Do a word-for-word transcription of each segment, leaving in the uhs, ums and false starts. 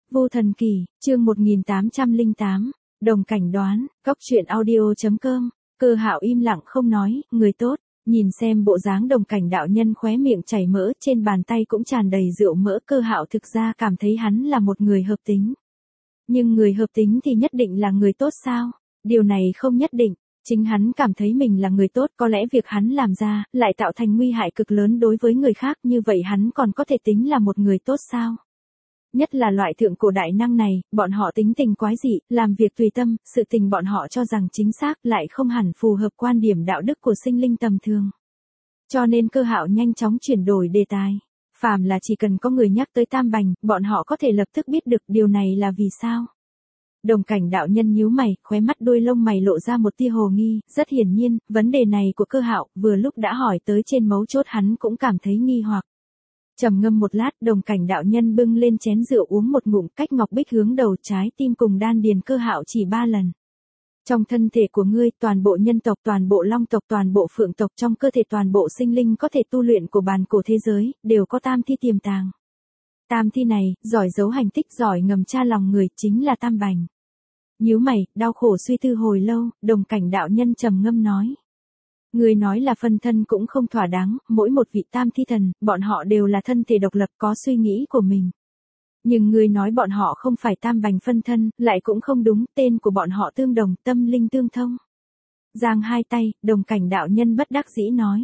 Vô Thần Kỳ, chương một nghìn tám trăm lẻ tám, Đồng Cảnh Đoán, Cóc Truyện Audio.com, Cơ Hạo im lặng không nói, người tốt, nhìn xem bộ dáng Đồng Cảnh đạo nhân khóe miệng chảy mỡ, trên bàn tay cũng tràn đầy rượu mỡ, Cơ Hạo thực ra cảm thấy hắn là một người hợp tính. Nhưng người hợp tính thì nhất định là người tốt sao? Điều này không nhất định. Chính hắn cảm thấy mình là người tốt, có lẽ việc hắn làm ra, lại tạo thành nguy hại cực lớn đối với người khác, như vậy hắn còn có thể tính là một người tốt sao? Nhất là loại thượng cổ đại năng này, bọn họ tính tình quái dị, làm việc tùy tâm, sự tình bọn họ cho rằng chính xác, lại không hẳn phù hợp quan điểm đạo đức của sinh linh tầm thường. Cho nên Cơ Hạo nhanh chóng chuyển đổi đề tài. Phàm là chỉ cần có người nhắc tới Tam Bành, bọn họ có thể lập tức biết được điều này là vì sao. Đồng Cảnh đạo nhân nhíu mày, khóe mắt đuôi lông mày lộ ra một tia hồ nghi, rất hiển nhiên, vấn đề này của Cơ Hạo, vừa lúc đã hỏi tới trên mấu chốt, hắn cũng cảm thấy nghi hoặc. Trầm ngâm một lát, Đồng Cảnh đạo nhân bưng lên chén rượu uống một ngụm, cách ngọc bích hướng đầu, trái tim cùng đan điền Cơ Hạo chỉ ba lần. Trong thân thể của ngươi, toàn bộ nhân tộc, toàn bộ long tộc, toàn bộ phượng tộc, trong cơ thể toàn bộ sinh linh có thể tu luyện của bàn cổ thế giới, đều có tam thi tiềm tàng. Tam thi này, giỏi giấu hành tích, giỏi ngầm tra lòng người, chính là Tam Bành. Nhíu mày, đau khổ suy tư hồi lâu, Đồng Cảnh đạo nhân trầm ngâm nói. Người nói là phân thân cũng không thỏa đáng, mỗi một vị tam thi thần, bọn họ đều là thân thể độc lập, có suy nghĩ của mình. Nhưng người nói bọn họ không phải Tam Bành phân thân, lại cũng không đúng, tên của bọn họ tương đồng, tâm linh tương thông. Giang hai tay, Đồng Cảnh đạo nhân bất đắc dĩ nói.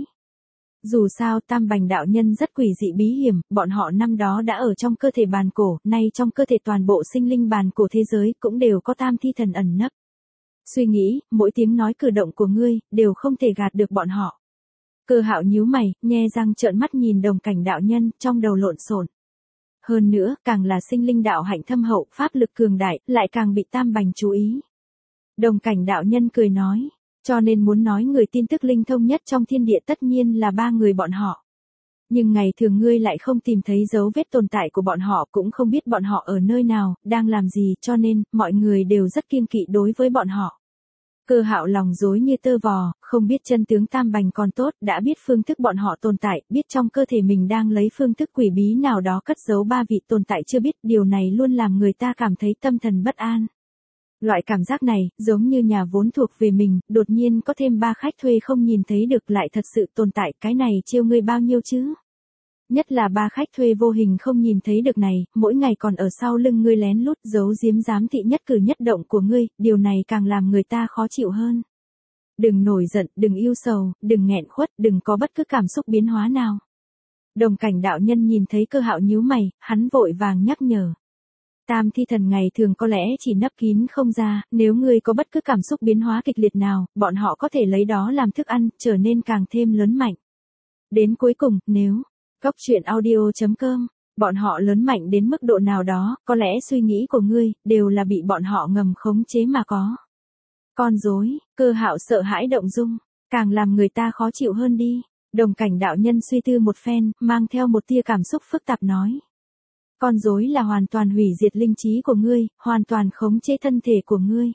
Dù sao Tam Bành đạo nhân rất quỷ dị bí hiểm, bọn họ năm đó đã ở trong cơ thể bàn cổ, nay trong cơ thể toàn bộ sinh linh bàn cổ thế giới cũng đều có tam thi thần ẩn nấp. Suy nghĩ, mỗi tiếng nói cử động của ngươi, đều không thể gạt được bọn họ. Cơ Hạo nhíu mày, nhe răng trợn mắt nhìn Đồng Cảnh đạo nhân, trong đầu lộn xộn. Hơn nữa, càng là sinh linh đạo hạnh thâm hậu, pháp lực cường đại, lại càng bị Tam Bành chú ý. Đồng Cảnh đạo nhân cười nói. Cho nên muốn nói người tin tức linh thông nhất trong thiên địa tất nhiên là ba người bọn họ. Nhưng ngày thường ngươi lại không tìm thấy dấu vết tồn tại của bọn họ, cũng không biết bọn họ ở nơi nào, đang làm gì, cho nên, mọi người đều rất kiêng kỵ đối với bọn họ. Cơ Hạo lòng rối như tơ vò, không biết chân tướng Tam Bành còn tốt, đã biết phương thức bọn họ tồn tại, biết trong cơ thể mình đang lấy phương thức quỷ bí nào đó cất giấu ba vị tồn tại chưa biết, điều này luôn làm người ta cảm thấy tâm thần bất an. Loại cảm giác này, giống như nhà vốn thuộc về mình, đột nhiên có thêm ba khách thuê không nhìn thấy được lại thật sự tồn tại, cái này chiêu ngươi bao nhiêu chứ? Nhất là ba khách thuê vô hình không nhìn thấy được này, mỗi ngày còn ở sau lưng ngươi lén lút giấu giếm giám thị nhất cử nhất động của ngươi, điều này càng làm người ta khó chịu hơn. Đừng nổi giận, đừng yêu sầu, đừng nghẹn khuất, đừng có bất cứ cảm xúc biến hóa nào. Đồng Cảnh đạo nhân nhìn thấy Cơ Hạo nhíu mày, hắn vội vàng nhắc nhở. Tam thi thần ngày thường có lẽ chỉ nấp kín không ra, nếu ngươi có bất cứ cảm xúc biến hóa kịch liệt nào, bọn họ có thể lấy đó làm thức ăn, trở nên càng thêm lớn mạnh. Đến cuối cùng, nếu, Cóc Truyện Audio.com, bọn họ lớn mạnh đến mức độ nào đó, có lẽ suy nghĩ của ngươi, đều là bị bọn họ ngầm khống chế mà có. Con rối, Cơ Hạo sợ hãi động dung, càng làm người ta khó chịu hơn đi. Đồng Cảnh đạo nhân suy tư một phen, mang theo một tia cảm xúc phức tạp nói. Con rối là hoàn toàn hủy diệt linh trí của ngươi, hoàn toàn khống chế thân thể của ngươi.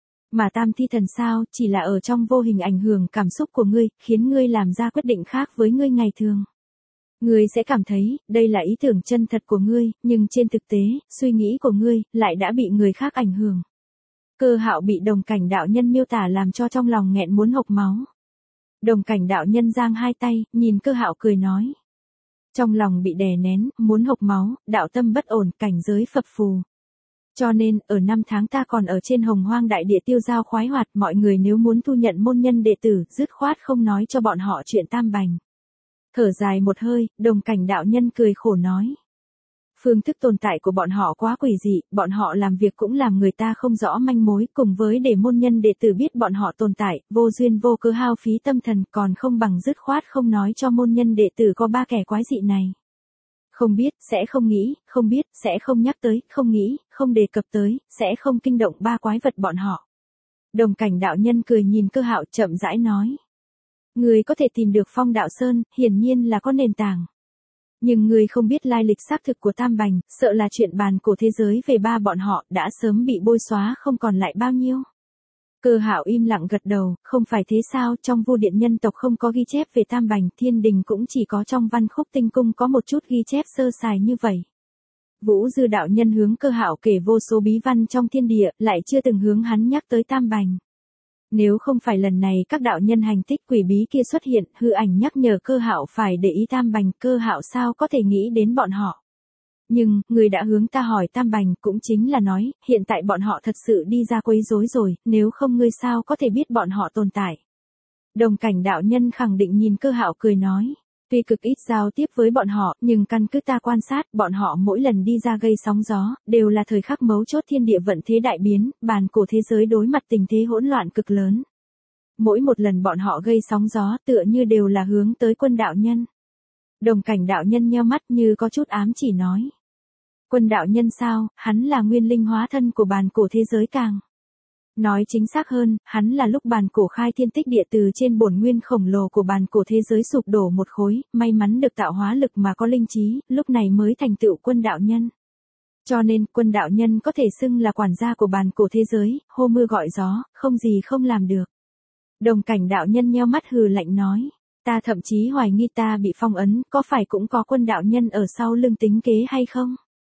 Mà tam thi thần sao, chỉ là ở trong vô hình ảnh hưởng cảm xúc của ngươi, khiến ngươi làm ra quyết định khác với ngươi ngày thường. Ngươi sẽ cảm thấy, đây là ý tưởng chân thật của ngươi, nhưng trên thực tế, suy nghĩ của ngươi, lại đã bị người khác ảnh hưởng. Cơ Hạo bị Đồng Cảnh đạo nhân miêu tả làm cho trong lòng nghẹn muốn hộc máu. Đồng Cảnh đạo nhân giang hai tay, nhìn Cơ Hạo cười nói. Trong lòng bị đè nén, muốn hộc máu, đạo tâm bất ổn, cảnh giới phập phù. Cho nên, ở năm tháng ta còn ở trên hồng hoang đại địa tiêu giao khoái hoạt, mọi người nếu muốn thu nhận môn nhân đệ tử, dứt khoát không nói cho bọn họ chuyện Tam Bành. Thở dài một hơi, Đồng Cảnh đạo nhân cười khổ nói. Phương thức tồn tại của bọn họ quá quỷ dị, bọn họ làm việc cũng làm người ta không rõ manh mối, cùng với để môn nhân đệ tử biết bọn họ tồn tại, vô duyên vô cớ hao phí tâm thần, còn không bằng dứt khoát không nói cho môn nhân đệ tử có ba kẻ quái dị này. Không biết, sẽ không nghĩ, không biết, sẽ không nhắc tới, không nghĩ, không đề cập tới, sẽ không kinh động ba quái vật bọn họ. Đồng Cảnh đạo nhân cười nhìn Cơ Hạo chậm rãi nói. Người có thể tìm được Phong Đạo Sơn, hiển nhiên là có nền tảng. Nhưng người không biết lai lịch xác thực của Tam Bành, sợ là chuyện bàn cổ thế giới về ba bọn họ đã sớm bị bôi xóa không còn lại bao nhiêu. Cơ Hạo im lặng gật đầu, không phải thế sao, trong Vô Điện nhân tộc không có ghi chép về Tam Bành, Thiên Đình cũng chỉ có trong Văn Khúc Tinh Cung có một chút ghi chép sơ sài như vậy. Vũ Dư đạo nhân hướng Cơ Hạo kể vô số bí văn trong thiên địa, lại chưa từng hướng hắn nhắc tới Tam Bành. Nếu không phải lần này các đạo nhân hành tích quỷ bí kia xuất hiện, hư ảnh nhắc nhở Cơ Hạo phải để ý Tam Bành, Cơ Hạo sao có thể nghĩ đến bọn họ. Nhưng, người đã hướng ta hỏi Tam Bành cũng chính là nói, hiện tại bọn họ thật sự đi ra quấy rối rồi, nếu không ngươi sao có thể biết bọn họ tồn tại. Đồng Cảnh đạo nhân khẳng định nhìn Cơ Hạo cười nói. Tuy cực ít giao tiếp với bọn họ, nhưng căn cứ ta quan sát, bọn họ mỗi lần đi ra gây sóng gió, đều là thời khắc mấu chốt thiên địa vận thế đại biến, bàn cổ thế giới đối mặt tình thế hỗn loạn cực lớn. Mỗi một lần bọn họ gây sóng gió tựa như đều là hướng tới Quân đạo nhân. Đồng Cảnh đạo nhân nheo mắt như có chút ám chỉ nói. Quân đạo nhân sao, hắn là nguyên linh hóa thân của bàn cổ thế giới càng. Nói chính xác hơn, hắn là lúc bàn cổ khai thiên tích địa từ trên bổn nguyên khổng lồ của bàn cổ thế giới sụp đổ một khối, may mắn được tạo hóa lực mà có linh trí, lúc này mới thành tựu Quân đạo nhân. Cho nên, Quân đạo nhân có thể xưng là quản gia của bàn cổ thế giới, hô mưa gọi gió, không gì không làm được. Đồng Cảnh đạo nhân nheo mắt hừ lạnh nói, ta thậm chí hoài nghi ta bị phong ấn, có phải cũng có Quân đạo nhân ở sau lưng tính kế hay không?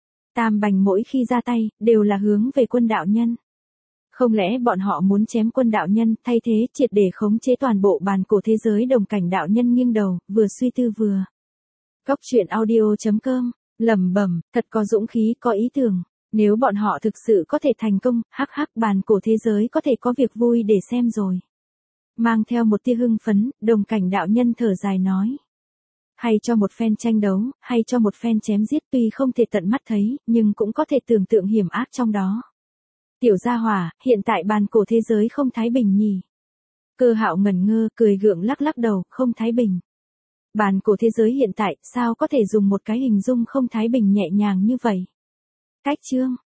Tam Bành mỗi khi ra tay, đều là hướng về Quân đạo nhân. Không lẽ bọn họ muốn chém Quân đạo nhân, thay thế triệt để khống chế toàn bộ bàn cổ thế giới? Đồng Cảnh đạo nhân nghiêng đầu, vừa suy tư vừa. Góc truyện audio chấm com, lẩm bẩm, thật có dũng khí, có ý tưởng. Nếu bọn họ thực sự có thể thành công, hắc hắc bàn cổ thế giới có thể có việc vui để xem rồi. Mang theo một tia hưng phấn, Đồng Cảnh đạo nhân thở dài nói. Hay cho một phen tranh đấu, hay cho một phen chém giết, tuy không thể tận mắt thấy, nhưng cũng có thể tưởng tượng hiểm ác trong đó. Tiểu gia hỏa, hiện tại bàn cổ thế giới không thái bình nhỉ? Cơ Hạo ngẩn ngơ, cười gượng lắc lắc đầu, không thái bình. Bàn cổ thế giới hiện tại, sao có thể dùng một cái hình dung không thái bình nhẹ nhàng như vậy? Cách chương